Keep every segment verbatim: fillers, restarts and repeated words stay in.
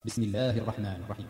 بسم الله الرحمن الرحيم.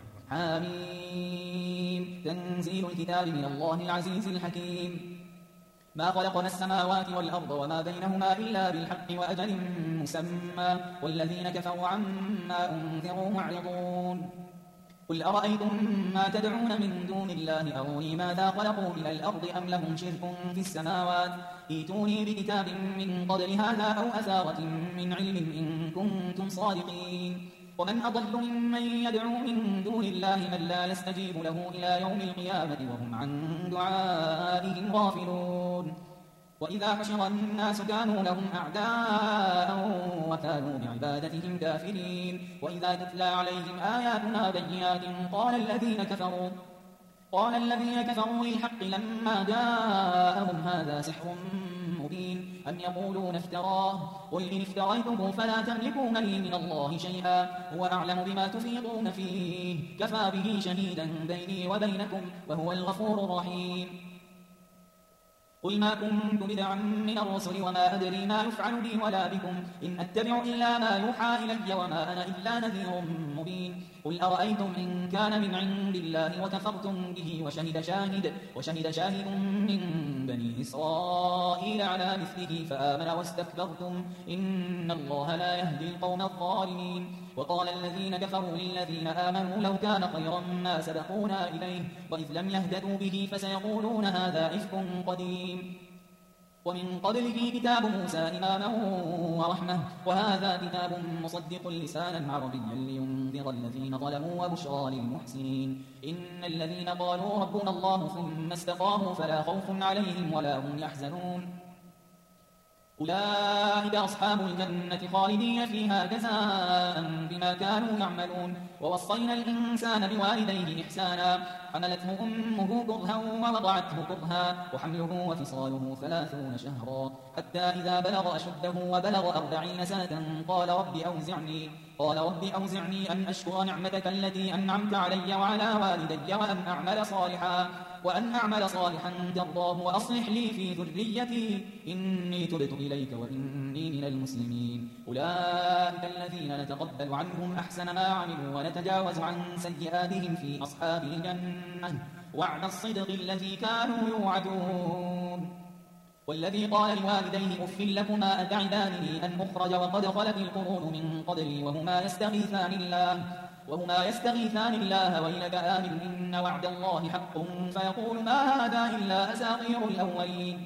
حميم. تنزيل الكتاب من الله العزيز الحكيم. ما خلقنا السماوات والأرض وما بينهما إلا بالحق وأجل مسمى والذين كفروا عما أنذروا معرضون. قل أرأيتم ما تدعون من دون الله أروني ماذا خلقوا من الأرض أم لهم شرك في السماوات ائتوني بكتاب من قبل هذا أو أثارة من علم إن كنتم صادقين. ومن أضل ممن يدعو من دون الله من لا يستجيب له إلى يوم القيامة وهم عن دعائهم غافلون. وإذا حشر الناس كانوا لهم أعداء وكانوا بعبادتهم كافرين. وإذا تتلى عليهم آياتنا بينات قال الذين كفروا قال الذين كفروا للحق لما جاءهم هذا سحر مبين أم يقولون افتراه قل إن افتريته فلا تملكون لي من الله شيئا هو أعلم بما تفيضون فيه كفى به شهيدا بيني وبينكم وهو الغفور الرحيم. قل ما كنت بدعا من الرسل وما أدري ما يفعل بي ولا بكم إن أتبع إلا ما يوحى إلي وما أنا إلا نذير مبين. قل أرأيتم إن كان من عند الله وكفرتم به وشهد شاهد وشهد شاهد من بني إسرائيل على مثله فآمن واستكبرتم إن الله لا يهدي القوم الظالمين. وقال الذين كفروا للذين آمنوا لو كان خيرا ما سبقونا إليه وإذ لم يهتدوا به فسيقولون هذا إفك قديم. ومن قبله كتاب موسى إماما ورحمة وهذا كتاب مصدق لسانا عربيا لينذر الذين ظلموا وبشرى للمحسنين. إن الذين قالوا ربنا الله ثم استقاموا فلا خوف عليهم ولا هم يحزنون أولئك أصحاب الجنة خالدين فيها جزاء بما كانوا يعملون. ووصينا الإنسان بوالديه إحسانا حملته أمه كرها ووضعته كرها وحمله وفصاله ثلاثون شهرا حتى إذا بلغ أشده وبلغ أربعين سنة قال رب أوزعني قال رب أوزعني أن أشكر نعمتك التي أنعمت علي وعلى والدي وأن أعمل صالحا وأن أعمل صالحا ترضاه وأصلح لي في ذريتي إني تبت إليك وإني من المسلمين. أولئك الذين نتقبل عنهم أحسن ما عملوا ونتجاوز عن سيئاتهم في أصحاب الجنة وعد الصدق الذي كانوا يوعدون. والذي قال لوالديه أف لكما أتعدانني أن أخرج وقد خلت القرون من قبلي وهما يستغيثان الله وهما يستغيثان الله ويلك آمن إن وعد الله حق فيقول ما هذا إلا أساطير الأولين.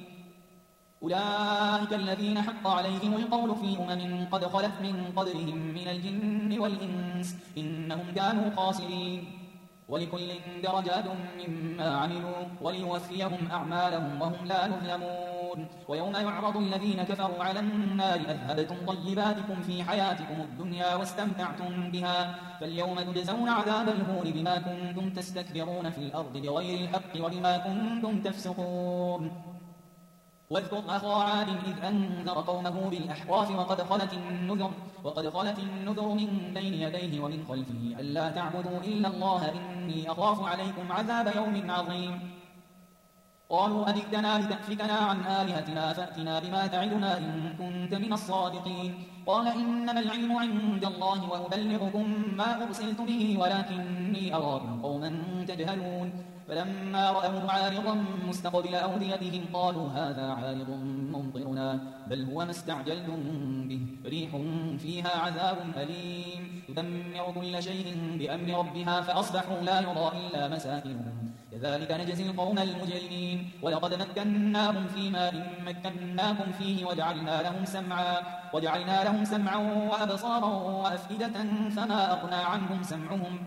أولئك الذين حق عليهم القول في أمم قد خلت من قبلهم من الجن والإنس إنهم كانوا خاسرين. ولكل درجات مما عملوا وليوفيهم أعمالهم وهم لا يظلمون. ويوم يعرض الذين كفروا على النار أذهبتم طيباتكم في حياتكم الدنيا واستمتعتم بها فاليوم تجزون عذاب الهون بما كنتم تستكبرون في الأرض بغير الحق وبما كنتم تفسقون. واذكر أخا عاد إذ أنذر قومه بالأحقاف وقد خلت النذر وقد خلت النذر من بين يديه ومن خلفه ألا تعبدوا إلا الله إني أخاف عليكم عذاب يوم عظيم. قالوا أجئتنا لتأفكنا عن آلهتنا فأتنا بما تعدنا إن كنت من الصادقين. قال إنما العلم عند الله وأبلغكم ما أرسلت به ولكني أراكم قوما تجهلون. فلما رأوه عارضا مستقبل أوديتهم قالوا هذا عارض ممطرنا بل هو ما استعجلتم به ريح فيها عذاب أليم تدمر كل شيء بأمر ربها فأصبحوا لا يرى إلا مساكنهم كذلك نجزي القوم المجرمين. ولقد مكناهم فيما إن مكناكم فيه وجعلنا لهم سمعا وجعلنا لهم سمعا وأبصارا وأفئدة فما أغنى عنهم سمعهم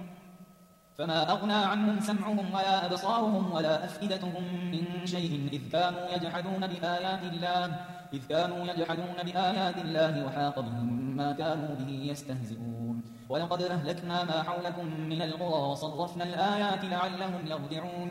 فما أغنى عنهم سمعهم ولا أبصارهم ولا أفئدتهم من شيء إذ كانوا يجحدون بآيات الله إذ كانوا يجحدون بآيات الله وحاق بهم ما كانوا به يستهزئون. ولقد أهلكنا ما حولكم من القرى وصرفنا الآيات لعلهم يرجعون.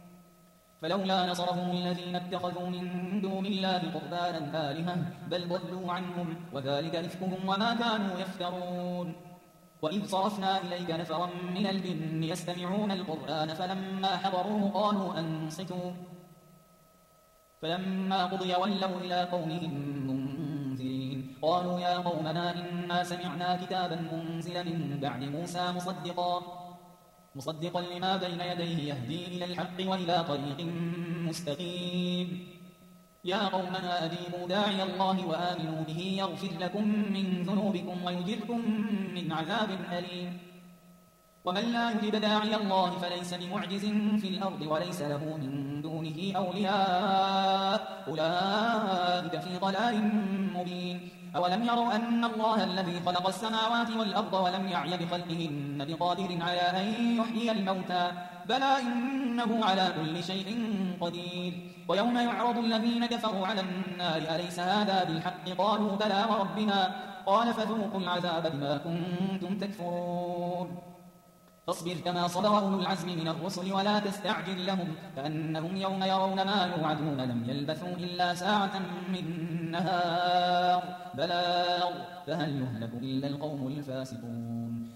فلولا نصرهم الذين اتخذوا من دون الله قربانا آلهة بل ضلوا عنهم وذلك إفكهم وما كانوا يفترون. وإذ صرفنا إليك نفرا من الجن يستمعون القرآن فلما حضروه قالوا أنصتوا فلما قضي ولوا إلى قومهم منذرين. قالوا يا قومنا إنا سمعنا كتابا أنزل من بعد موسى مصدقا مصدقا لما بين يديه يهدي إلى الحق وإلى طريق مستقيم يا قومنا أجيبوا داعي الله وآمنوا به يغفر لكم من ذنوبكم ويجركم من عذاب أليم ومن لا يجب داعي الله فليس بمعجز في الأرض وليس له من دونه أولياء أولئك في ضلال مبين أولم يروا أن الله الذي خلق السماوات والأرض ولم يعي بخلقهن بقادر على أن يحيي الموتى بلى إنه على كل شيء قدير ويوم يعرض الذين كفروا على النار أليس هذا بالحق قالوا بلى وربنا قال فذوقوا العذاب بما كنتم تكفرون فاصبر كما صبر أولو العزم من الرسل ولا تستعجل لهم كأنهم يوم يرون ما يوعدون لم يلبثوا إلا ساعة من نهار بلاغ فهل يهلك إلا القوم الفاسقون